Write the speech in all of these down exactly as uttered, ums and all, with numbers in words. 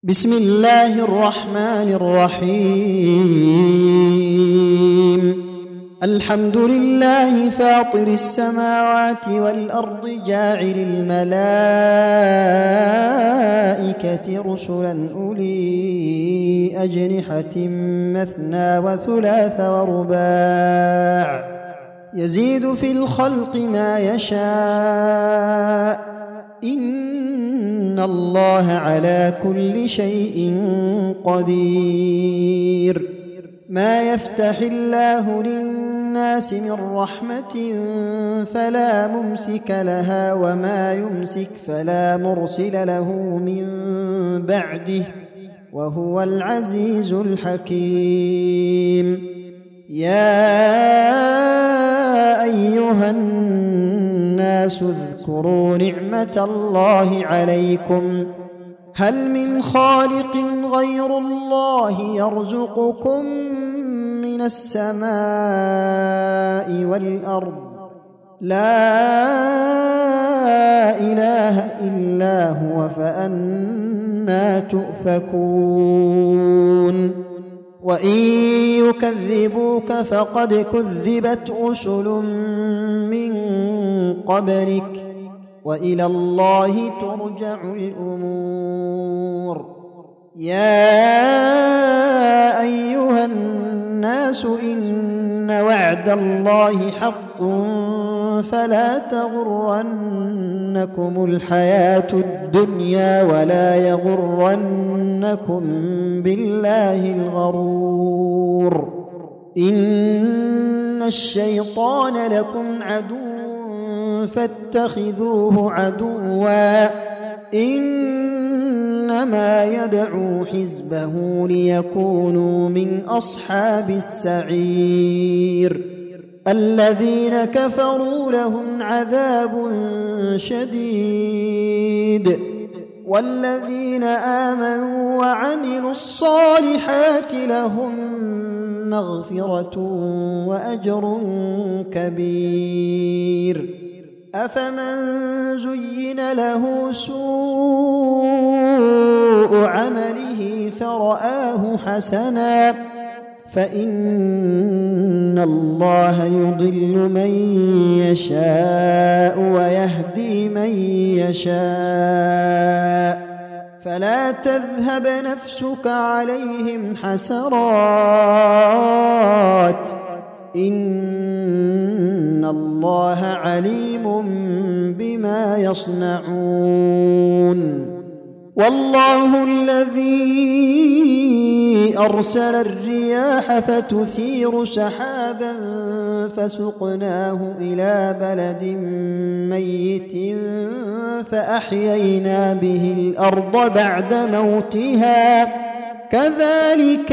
بسم الله الرحمن الرحيم. الحمد لله فاطر السماوات والأرض جاعل الملائكة رسلا أولي أجنحة مثنى وثلاث ورباع يزيد في الخلق ما يشاء إن الله على كل شيء قدير. ما يفتح الله للناس من رحمة فلا ممسك لها وما يمسك فلا مرسل له من بعده وهو العزيز الحكيم. يا أيها الناس اذكروا نعمة الله عليكم هل من خالق غير الله يرزقكم من السماء والأرض لا إله إلا هو فأنى تؤفكون. وإن يكذبوك فقد كذبت رسل من قبلك وإلى الله ترجع الأمور. يا أيها الناس إن وعد الله حق فلا تغرنكم الحياة الدنيا ولا يغرنكم بالله الغرور. إن الشيطان لكم عدو فاتخذوه عدوا إنما يدعو حزبه ليكونوا من أصحاب السعير. الذين كفروا لهم عذاب شديد والذين آمنوا وعملوا الصالحات لهم مغفرة وأجر كبير. أفمن زين له سوء عمله فرآه حسنا فإن الله يضل من يشاء ويهدي من يشاء فلا تذهب نفسك عليهم حسرات إن الله عليم بما يصنعون. والله الذي أرسل الرياح فتثير سحابا فسقناه إلى بلد ميت فأحيينا به الأرض بعد موتها كذلك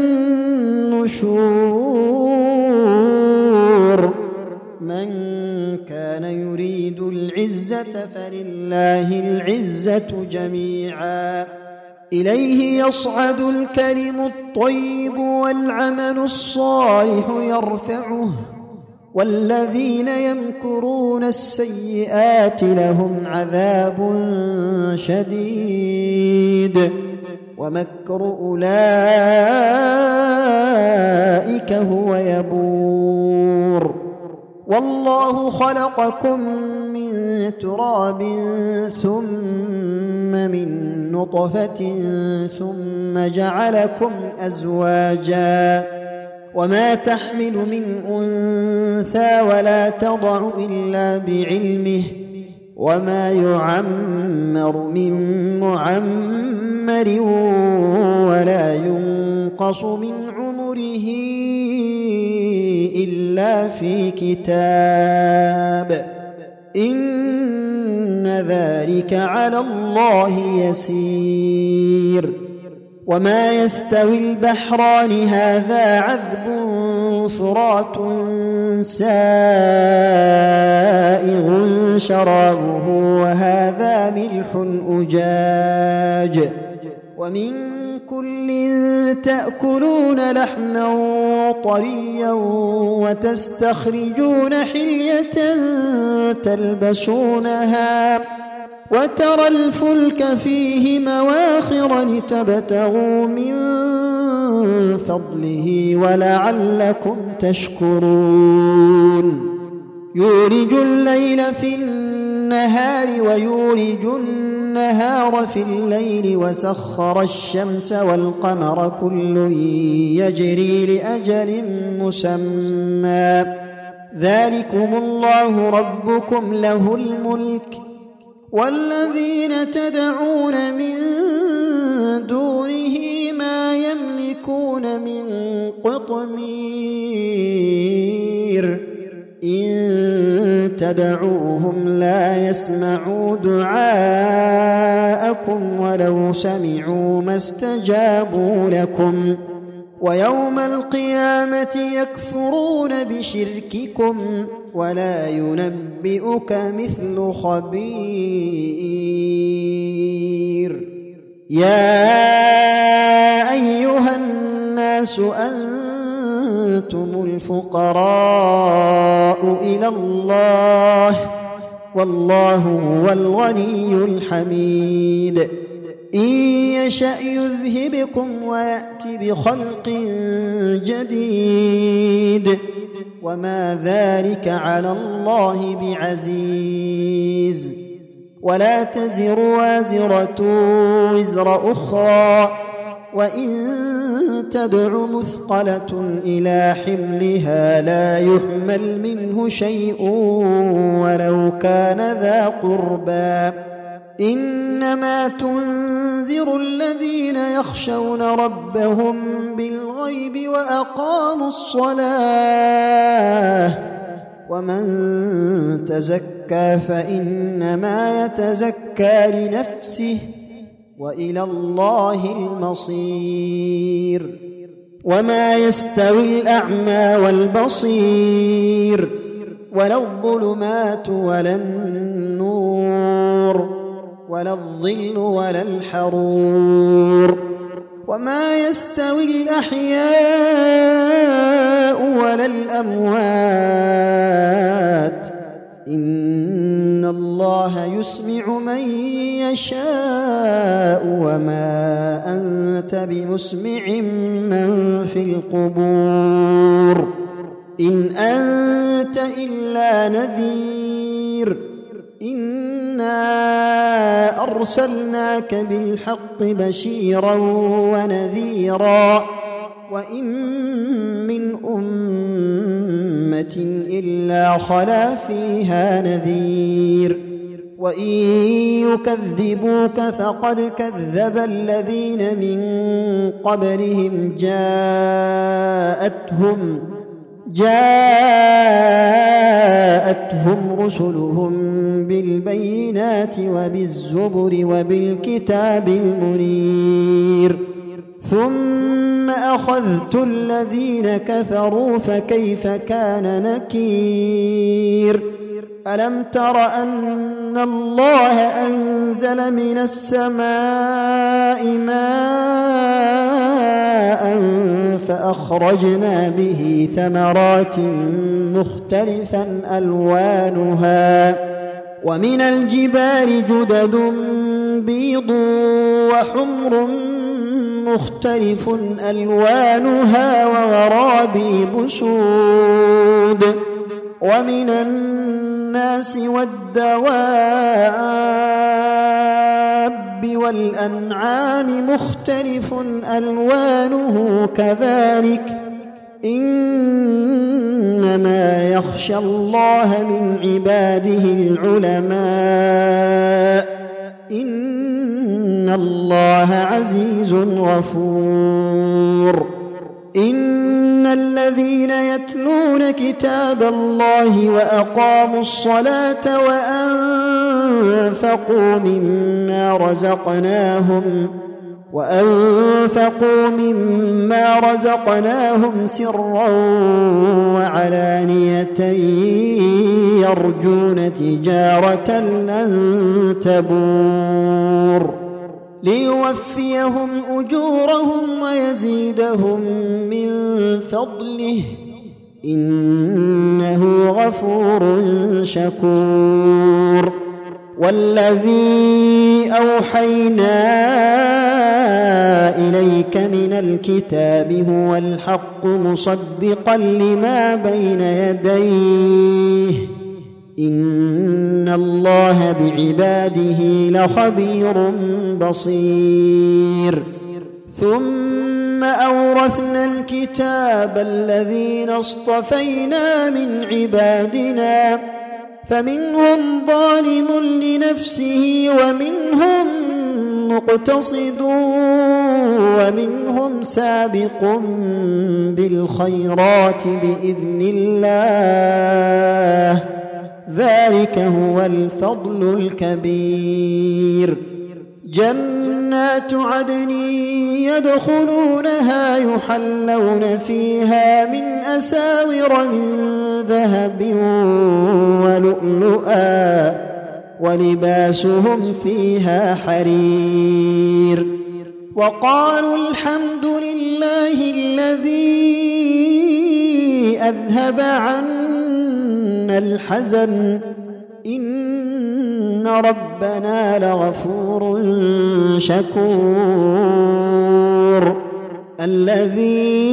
النشور. من كان يريد العزة فلله العزة جميعا إليه يصعد الكلم الطيب والعمل الصالح يرفعه والذين يمكرون السيئات لهم عذاب شديد ومكر أولئك هو يبور. والله خلقكم من تراب ثم من نطفة ثم جعلكم أزواجا وما تحمل من أنثى ولا تضع إلا بعلمه وما يعمر من معمر ولا ينقص من عمره إلا في كتاب إن ذلك على الله يسير. وما يستوي البحران هذا عذب فرات سائغ شرابه وهذا ملح أجاج ومن كل تأكلون لحما طريا وتستخرجون حلية تلبسونها وترى الفلك فيه مواخر لتبتغوا من فضله ولعلكم تشكرون يولج الليل في النهار ويولج النهار في الليل وسخر الشمس والقمر كل يجري لأجل مسمى ذلكم الله ربكم له الملك والذين تدعون من دونه ما يملكون من قطمير إن تدعوهم لا يسمعوا دعاءكم ولو سمعوا ما استجابوا لكم ويوم القيامة يكفرون بشرككم ولا ينبئك مثل خبير يا أيها الناس أنتم الفقراء إلى الله والله هو الغني الحميد إن يشأ يذهبكم ويأتي بخلق جديد وما ذلك على الله بعزيز ولا تزر وازرة وزر أخرى وإن تدع مثقلة إلى حملها لا يحمل منه شيء ولو كان ذا قربى إنما تنذر الذين يخشون ربهم بالغيب وأقاموا الصلاة ومن تزكى فإنما يتزكى لنفسه وإلى الله المصير وما يستوي الأعمى والبصير ولا الظلمات ولا النور ولا الظل ولا الحرور وما يستوي الأحياء ولا الأموات إن الله يسمع من يشاء وما أنت بمسمع من في القبور إن أنت إلا نذير إنا أرسلناك بالحق بشيرا ونذيرا وإن من أمة إلا خلا فيها نذير وإن يكذبوك فقد كذب الذين من قبلهم جاءتهم جاءتهم رسلهم بالبينات وبالزبر وبالكتاب المنير ثم أخذت الذين كفروا فكيف كان نكير ألم تر أن الله أنزل من السماء ماء فأخرجنا به ثمرات مختلفا ألوانها ومن الجبال جدد بيض وحمر مختلف ألوانها وغرابيب سود ومن الناس والدواب والأنعام مختلف ألوانه كذلك إنما يخشى الله من عباده العلماء إن الله عزيز غفور إن الذين يتلون كتاب الله وأقاموا الصلاة وأنفقوا مما رزقناهم وأنفقوا مما رزقناهم سرا وعلانية يرجون تجارة لن تبور ليوفيهم أجورهم ويزيدهم من فضله إنه غفور شكور والذي أوحينا إليك من الكتاب هو الحق مصدقا لما بين يديه إن الله بعباده لخبير بصير ثم أورثنا الكتاب الذين اصطفينا من عبادنا فمنهم ظالم لنفسه ومنهم مقتصد ومنهم سابق بالخيرات بإذن الله ذلك هو الفضل الكبير جنات عدن يدخلونها يحلون فيها من أساور من ذهب ولؤلؤا ولباسهم فيها حرير وقالوا الحمد لله الذي أذهب عنا الحزن إن ربنا لغفور شكور الذي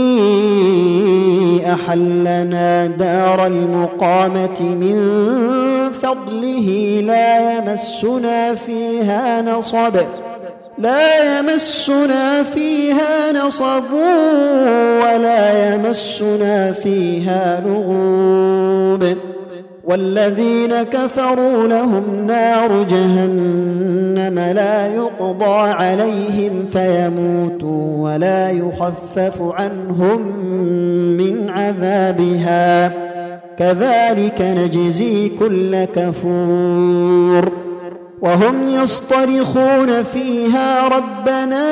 أحلنا دار المقامة من فضله لا يمسنا فيها نصب لا يمسنا فيها نصب ولا يمسنا فيها لغوب والذين كفروا لهم نار جهنم لا يقضى عليهم فيموتوا ولا يخفف عنهم من عذابها كذلك نجزي كل كفور وهم يصطرخون فيها ربنا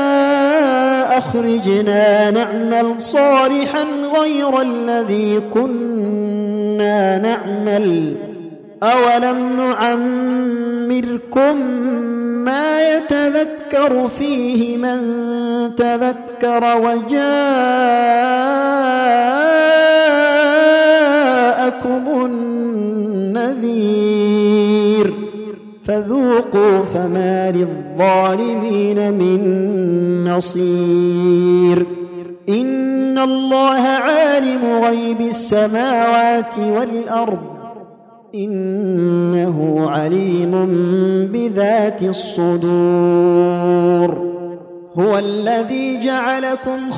أخرجنا نعمل صالحا غير الذي كنا نعمل أولم نعمركم ما يتذكر فيه من تذكر وجاءكم النذير فذوقوا فما للظالمين من نصير إن الله عالم غيب السماوات والأرض إنه عليم بذات الصدور هو الذي جعلكم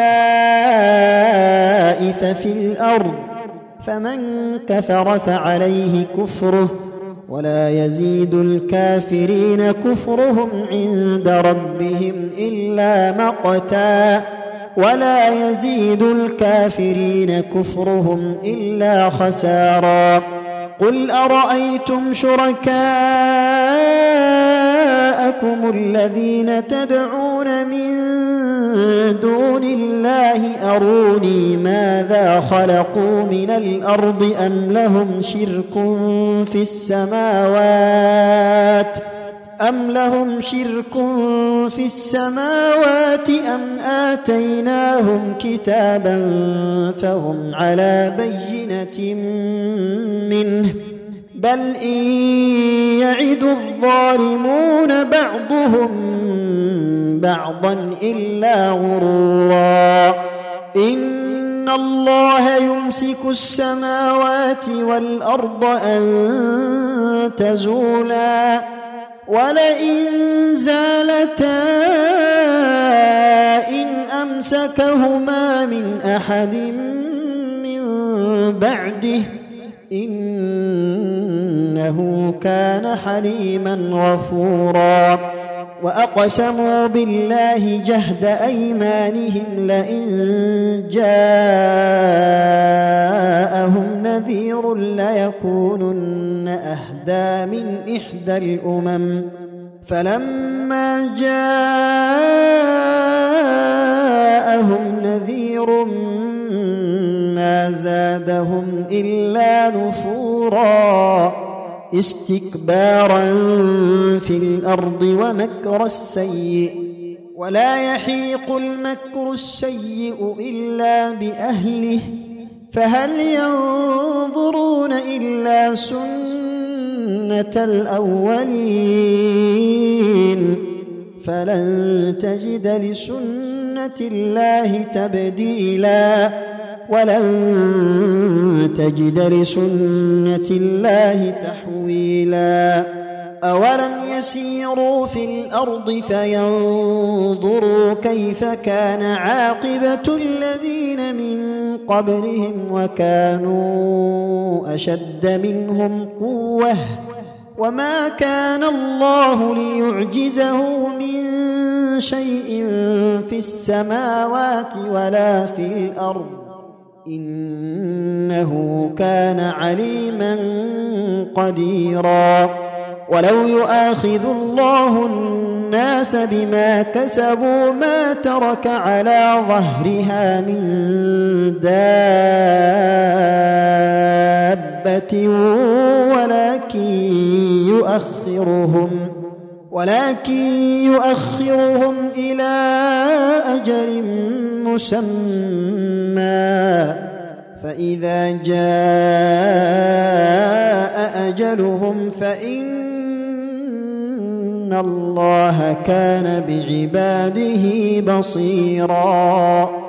خلائف في الأرض فمن كفر فعليه كفره ولا يزيد الكافرين كفرهم عند ربهم إلا مقتا ولا يزيد الكافرين كفرهم إلا خسارا قل أرأيتم شركاءكم الذين تدعون من دون الله أروني ماذا خلقوا من الأرض أم لهم شرك في السماوات أم لهم شرك في السماوات أم آتيناهم كتابا فهم على بينة منه بل إن يعد الظالمون بعضهم بعضا إلا غرورا إن الله يمسك السماوات والأرض أن تزولا ولئن زالتا إن أمسكهما من أحد من بعده إنه كان حليما غفورا وأقسموا بالله جهد أيمانهم لئن جاءهم نذير ليكونن أهدى من إحدى الأمم فلما جاءهم نذير ما زادهم إلا نفورا استكبارا في الأرض ومكر السيء ولا يحيق المكر السيء إلا بأهله فهل ينظرون إلا سنة الأولين فلن تجد لسنة الله تبديلا ولن تجد لسنة الله تحويلا أولم يسيروا في الأرض فينظروا كيف كان عاقبة الذين من قبلهم وكانوا أشد منهم قوة وما كان الله ليعجزه من شيء في السماوات ولا في الأرض إنه كان عليما قديرا ولو يؤاخذ الله الناس بما كسبوا ما ترك على ظهرها من دابة ولكن يؤخرهم ولكن يؤخرهم إلى أجل مسمى فإذا جاء أجلهم فإن الله كان بعباده بصيراً